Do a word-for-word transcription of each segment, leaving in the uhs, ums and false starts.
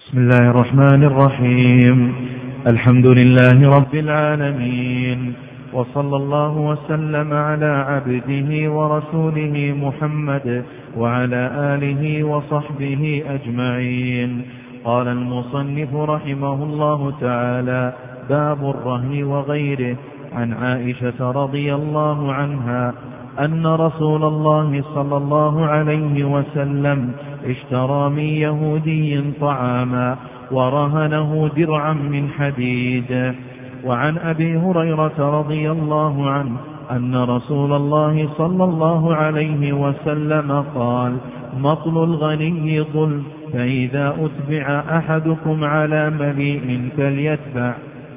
بسم الله الرحمن الرحيم. الحمد لله رب العالمين، وصلى الله وسلم على عبده ورسوله محمد وعلى آله وصحبه أجمعين. قال المصنف رحمه الله تعالى: باب الرهن وغيره. عن عائشة رضي الله عنها أن رسول الله صلى الله عليه وسلم اشترى من يهودي طعاما ورهنه درعا من حديد. وعن أبي هريرة رضي الله عنه أن رسول الله صلى الله عليه وسلم قال: مطل الغني ظلم، فإذا أتبع أحدكم على مليء فليتبع.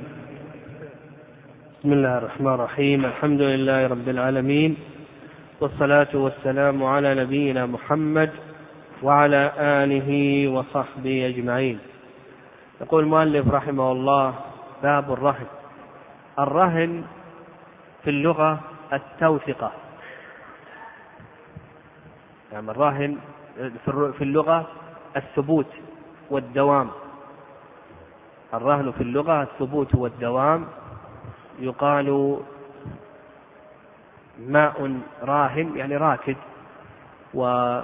بسم الله الرحمن الرحيم. الحمد لله رب العالمين، والصلاة والسلام على نبينا محمد وعلى آله وصحبه أجمعين. يقول المؤلف رحمه الله: باب الرهن. الرهن في اللغة التوثقة، يعني الرهن في اللغة الثبوت والدوام. الرهن في اللغة الثبوت والدوام. يقال ماء راهن يعني راكد، ونعمة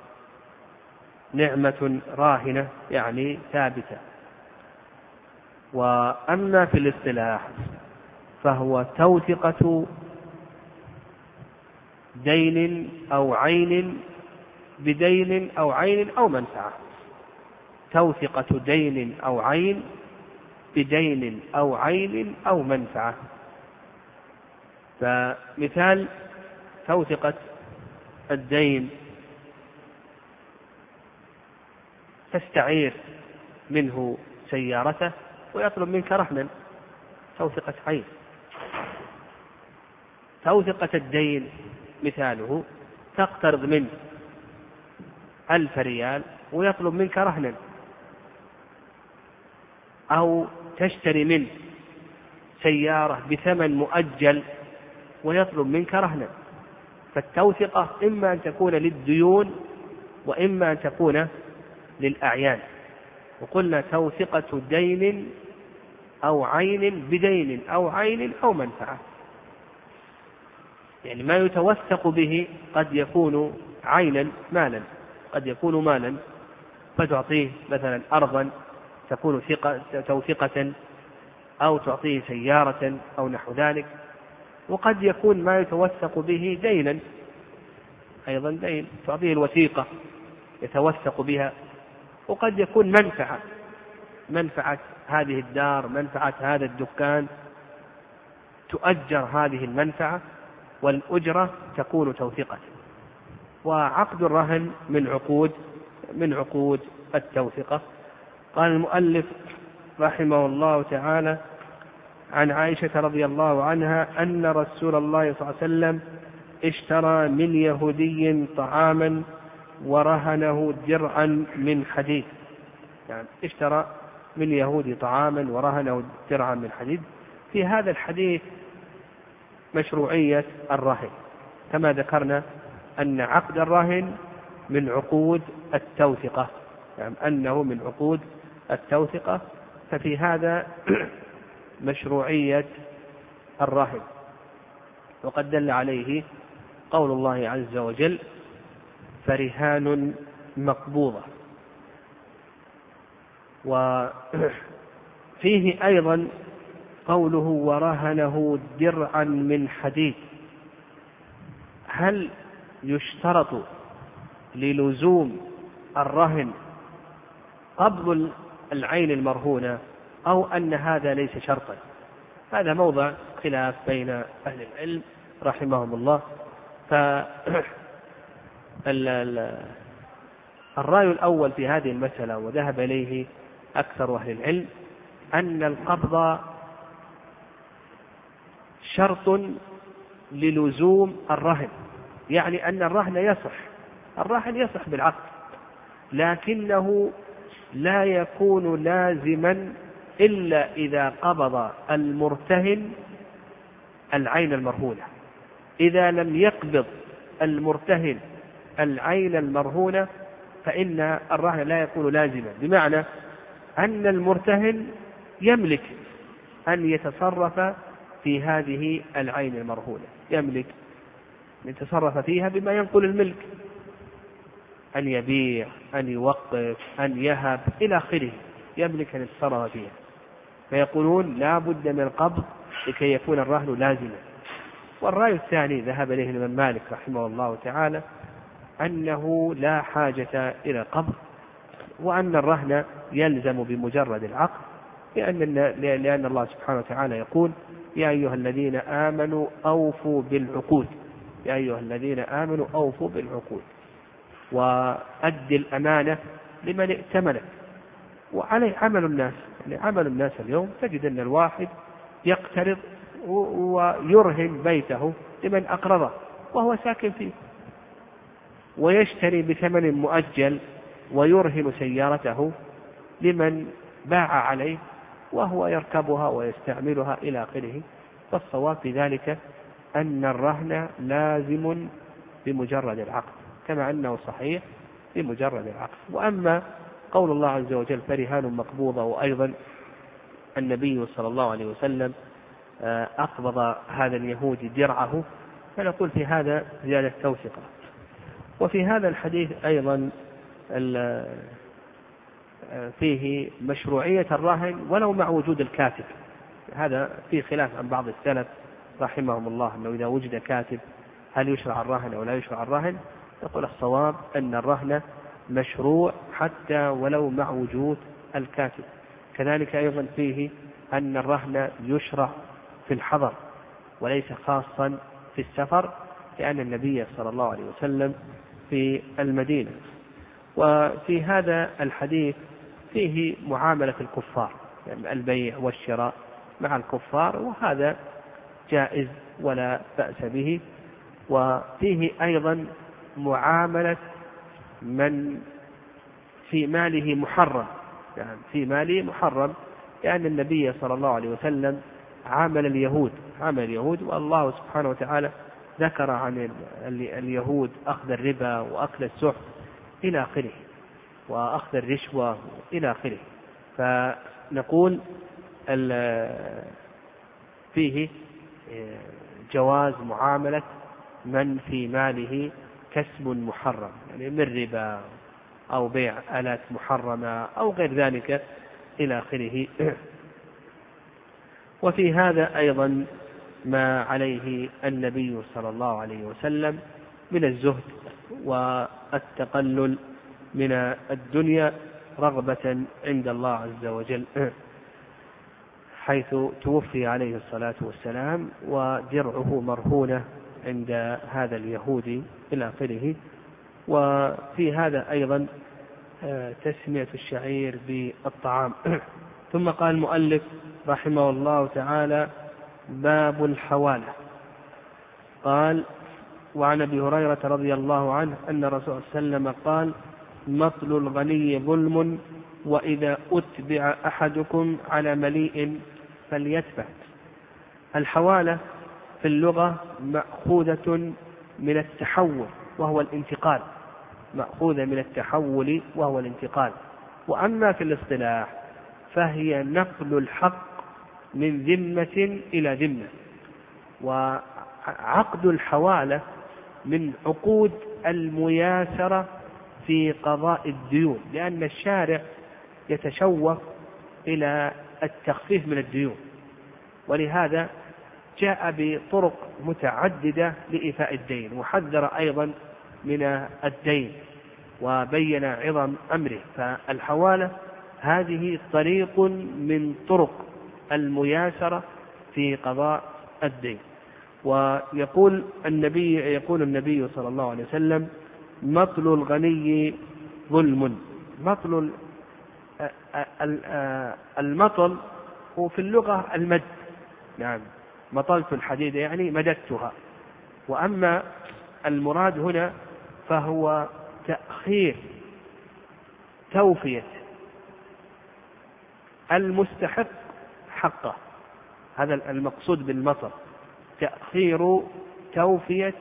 راهنة يعني ثابتة. وأما في الاصطلاح فهو توثقة دين أو عين بدين أو عين أو منفعة. توثقة دين أو عين بدين أو عين أو منفعة. فمثال توثقة الدين: تستعير منه سيارته ويطلب منك رهنا، توثقة عين. توثقة الدين مثاله: تقترض منه ألف ريال ويطلب منك رهنا، أو تشتري منه سيارة بثمن مؤجل ويطلب منك رهنا. فالتوثقة إما أن تكون للديون وإما أن تكون للأعيان. وقلنا توثقة دين أو عين بدين أو عين أو منفعة، يعني ما يتوثق به قد يكون عينا مالا، قد يكون مالا فتعطيه مثلا أرضا تكون توثقة، أو تعطيه سيارة أو نحو ذلك. وقد يكون ما يتوثق به دينا، أيضا دين تعطيه الوثيقة يتوثق بها. وقد يكون منفعة، منفعة هذه الدار، منفعة هذا الدكان، تؤجر هذه المنفعة والأجرة تكون توثقة. وعقد الرهن من عقود من عقود التوثقة. قال المؤلف رحمه الله تعالى: عن عائشة رضي الله عنها أن رسول الله صلى الله عليه وسلم اشترى من يهودي طعاما ورهنه درعا من حديد. يعني اشترى من يهودي طعاما ورهنه درعا من حديد. في هذا الحديث مشروعية الرهن، كما ذكرنا أن عقد الرهن من عقود التوثقة، يعني أنه من عقود التوثقة. ففي هذا مشروعية الرهن. وقد دل عليه قول الله عز وجل: فرهان مقبوضة. وفيه أيضا قوله: ورهنه درعا من حديد. هل يشترط للزوم الرهن قبض العين المرهونة أو أن هذا ليس شرطا؟ هذا موضع خلاف بين أهل العلم رحمهم الله. فالرأي الأول في هذه المسألة وذهب إليه أكثر أهل العلم أن القبض شرط للزوم الرهن، يعني أن الرهن يصح، الرهن يصح بالعقد، لكنه لا يكون لازما إلا إذا قبض المرتهن العين المرهونة. إذا لم يقبض المرتهن العين المرهونة فإن الرهن لا يكون لازما. بمعنى أن المرتهن يملك أن يتصرف في هذه العين المرهونة، يملك أن يتصرف فيها بما ينقل الملك، أن يبيع، أن يوقف، أن يهب إلى آخره، يملك أن يتصرف فيها. فيقولون لا بد من القبض لكي يكون الرهن لازما. والرأي الثاني ذهب إليه الإمام مالك رحمه الله تعالى أنه لا حاجة إلى قبض، وأن الرهن يلزم بمجرد العقد، لأن, لأن الله سبحانه وتعالى يقول يا أيها الذين آمنوا أوفوا بالعقود، يا أيها الذين آمنوا أوفوا بالعقود وأد الأمانة لمن ائتمنك. وعليه عمل الناس، يعني عمل الناس اليوم تجد أن الواحد يقترض ويرهن بيته لمن أقرضه وهو ساكن فيه، ويشتري بثمن مؤجل ويرهن سيارته لمن باع عليه وهو يركبها ويستعملها إلى آخره. فالصواب في ذلك أن الرهن لازم بمجرد العقد، كما أنه صحيح بمجرد العقد. وأما قول الله عز وجل فرهان مقبوضة، وأيضا النبي صلى الله عليه وسلم أقبض هذا اليهودي درعه، فنقول في هذا زيادة توثيق. وفي هذا الحديث أيضا فيه مشروعية الرهن ولو مع وجود الكاتب. هذا فيه خلاف عن بعض السلف رحمهم الله أنه إذا وجد كاتب هل يشرع الرهن أو لا يشرع الرهن. يقول الصواب أن الرهن مشروع حتى ولو مع وجود الكاتب. كذلك أيضا فيه أن الرهن يشرع في الحضر وليس خاصا في السفر، لأن النبي صلى الله عليه وسلم في المدينة. وفي هذا الحديث فيه معاملة الكفار، يعني البيع والشراء مع الكفار، وهذا جائز ولا بأس به. وفيه أيضا معاملة من في ماله محرم، يعني في ماله محرم، لأن النبي صلى الله عليه وسلم عامل اليهود عامل اليهود والله سبحانه وتعالى ذكر عن اليهود أخذ الربا وأكل السحت إلى آخره وأخذ الرشوة إلى آخره. فنقول فيه جواز معاملة من في ماله كسب محرم، يعني من ربا أو بيع آلات محرمة أو غير ذلك إلى آخره. وفي هذا أيضا ما عليه النبي صلى الله عليه وسلم من الزهد والتقلل من الدنيا رغبة عند الله عز وجل، حيث توفي عليه الصلاة والسلام ودرعه مرهونة عند هذا اليهودي إلى آخره. وفي هذا أيضا تسمية الشعير بالطعام. ثم قال المؤلف رحمه الله تعالى باب الحوالة. قال وعن أبي هريرة رضي الله عنه أن رسول الله صلى الله عليه وسلم قال مطل الغني ظلم، وإذا أتبع أحدكم على مليء فليتبع. الحوالة في اللغة مأخوذة من التحول وهو الانتقال، مأخوذة من التحول وهو الانتقال. وأما في الاصطلاح فهي نقل الحق من ذمة إلى ذمة. وعقد الحوالة من عقود المياسرة في قضاء الديون، لأن الشارع يتشوف إلى التخفيف من الديون، ولهذا جاء بطرق متعددة لإيفاء الدين، وحذر أيضا من الدين وبين عظم أمره. فالحوالة هذه طريق من طرق المياسرة في قضاء الدين. ويقول النبي يقول النبي صلى الله عليه وسلم مطل الغني ظلم. مطل المطل هو في اللغة المد، نعم مطلت الحديد يعني مددتها. وأما المراد هنا فهو تأخير توفية المستحق حقه، هذا المقصود بالمطل، تأخير توفية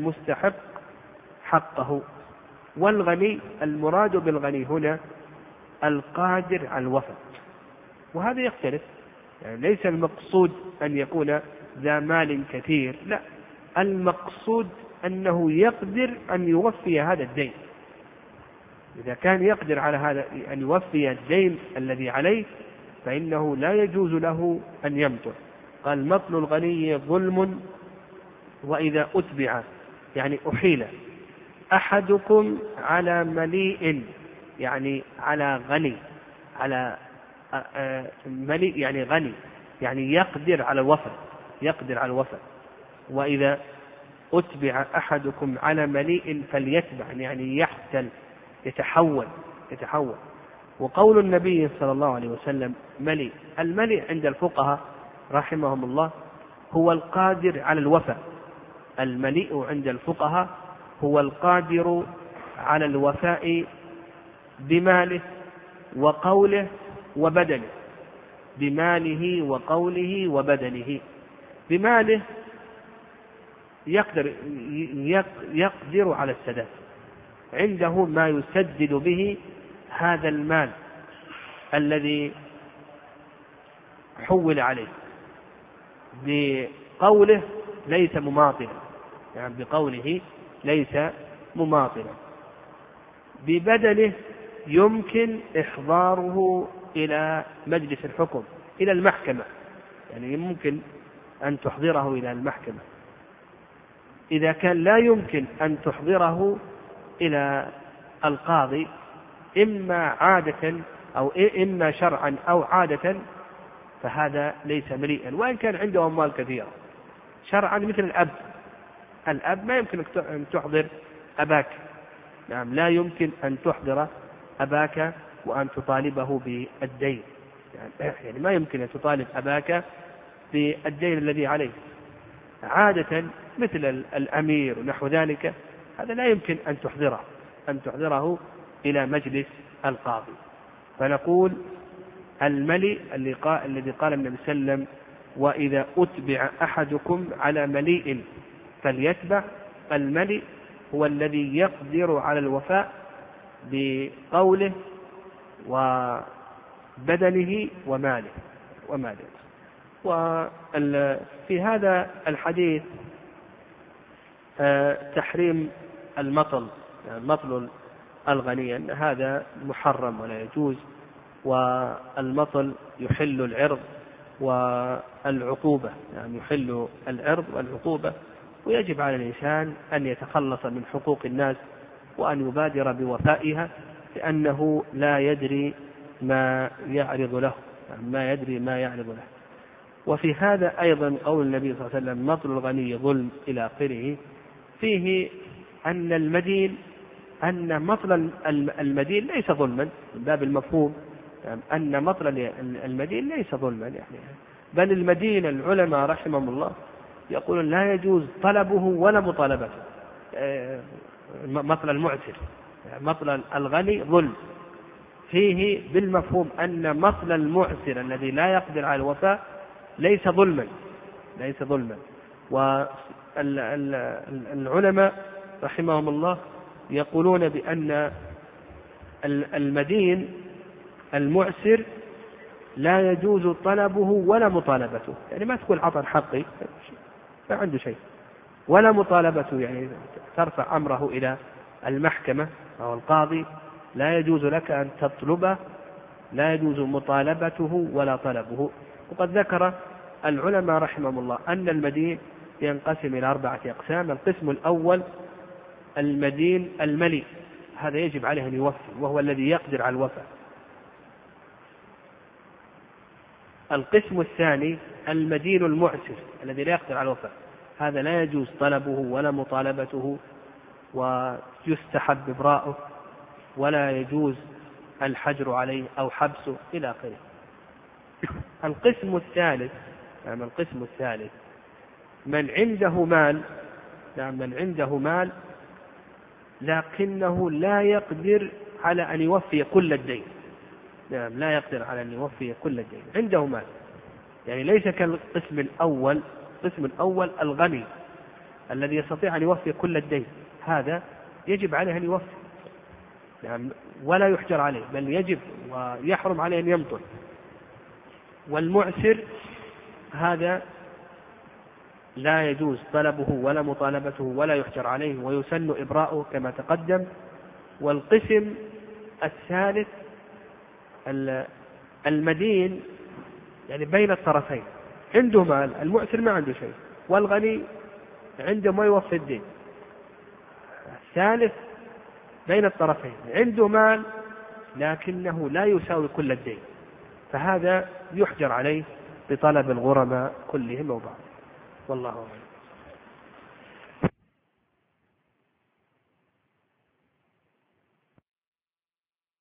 المستحق حقه. والغني المراد بالغني هنا القادر على الوفاء، وهذا يختلف. يعني ليس المقصود أن يكون ذا مال كثير، لا، المقصود أنه يقدر أن يوفي هذا الدين. إذا كان يقدر على هذا أن يوفي الدين الذي عليه فإنه لا يجوز له أن يمطل. قال مطل الغني ظلم وإذا أتبع، يعني أحيل أحدكم على مليء، يعني على غني، على مليء يعني غني، يعني يقدر على الوفاء، يقدر على الوفاء. وإذا أتبع أحدكم على مليء فليتبع، يعني يحتل، يتحول يتحول. وقول النبي صلى الله عليه وسلم مليء، المليء عند الفقهاء رحمهم الله هو القادر على الوفاء. المليء عند الفقهاء هو القادر على الوفاء بماله وقوله وبدنه، بماله وقوله وبدنه. بماله يقدر يقدر على السداد، عنده ما يسدد به هذا المال الذي حول عليه. بقوله ليس مماطلا، يعني بقوله ليس مماطلا. ببدنه يمكن إحضاره إلى مجلس الحكم، إلى المحكمة، يعني ممكن أن تحضره إلى المحكمة. إذا كان لا يمكن أن تحضره إلى القاضي، إما عادة أو إما شرعا أو عادة، فهذا ليس مليئا وإن كان عنده أموال كثيرة. شرعا مثل الأب، الأب ما يمكن أن تحضر أباك، نعم، لا يمكن أن تحضر أباك وأن تطالبه بالدين، يعني ما يمكن أن تطالب أباك بالدين الذي عليه. عادة مثل الأمير ونحو ذلك، هذا لا يمكن أن تحضره أن تحضره إلى مجلس القاضي. فنقول الملي الذي قال, الذي قال النبي صلى الله عليه وسلم وإذا أتبع أحدكم على مليء فليتبع، الملي هو الذي يقدر على الوفاء بقوله وبدنه وماله وماله. وفي هذا الحديث تحريم المطل، يعني مطل الغني، أن هذا محرم ولا يجوز، والمطل يحل العرض والعقوبة، يعني يحل العرض والعقوبة. ويجب على الإنسان أن يتخلص من حقوق الناس وأن يبادر بوفائها، لأنه لا يدري ما يعرض له، يعني ما يدري ما يعرض له. وفي هذا أيضا قول النبي صلى الله عليه وسلم مطل الغني ظلم إلى آخره، فيه أن المدين أن مطل المدين ليس ظلما من باب المفهوم، يعني أن مطل المدين ليس ظلما، يعني بل المدين العلماء رحمهم الله يقولون لا يجوز طلبه ولا مطالبته. مطل المعسر، مطل الغني ظلم، فيه بالمفهوم أن مطل المعسر الذي لا يقدر على الوفاء ليس ظلما ليس ظلما. والعلماء رحمهم الله يقولون بأن المدين المعسر لا يجوز طلبه ولا مطالبته، يعني ما تقول عطى حقي ما عنده شيء، ولا مطالبته، يعني ترفع أمره إلى المحكمة أو القاضي، لا يجوز لك أن تطلبه، لا يجوز مطالبته ولا طلبه. وقد ذكر العلماء رحمهم الله أن المدين ينقسم إلى أربعة أقسام. القسم الأول المدين الملي، هذا يجب عليه أن يوفي وهو الذي يقدر على الوفاء. القسم الثاني المدين المعسر الذي لا يقدر على الوفاء، هذا لا يجوز طلبه ولا مطالبته، ويستحب إبراءه، ولا يجوز الحجر عليه أو حبسه إلى آخره. القسم الثالث يعني القسم الثالث من عنده مال، يعني من عنده مال لكنه لا يقدر على أن يوفي كل الدين، يعني لا يقدر على أن يوفي كل الدين، عنده مال، يعني ليس كالقسم الأول. القسم الأول الغني الذي يستطيع أن يوفي كل الدين، هذا يجب عليه أن يوفي، يعني ولا يحجر عليه، بل يجب ويحرم عليه أن يمطل. والمعسر هذا لا يجوز طلبه ولا مطالبته ولا يحجر عليه، ويسن إبراؤه كما تقدم. والقسم الثالث المدين، يعني بين الطرفين، عنده مال، المعسر ما عنده شيء، والغني عنده ما يوفي الدين. الثالث بين الطرفين، عنده مال لكنه لا يساوي كل الدين، فهذا يحجر عليه بطلب الغرماء كلهم وبعض. والله أعلم.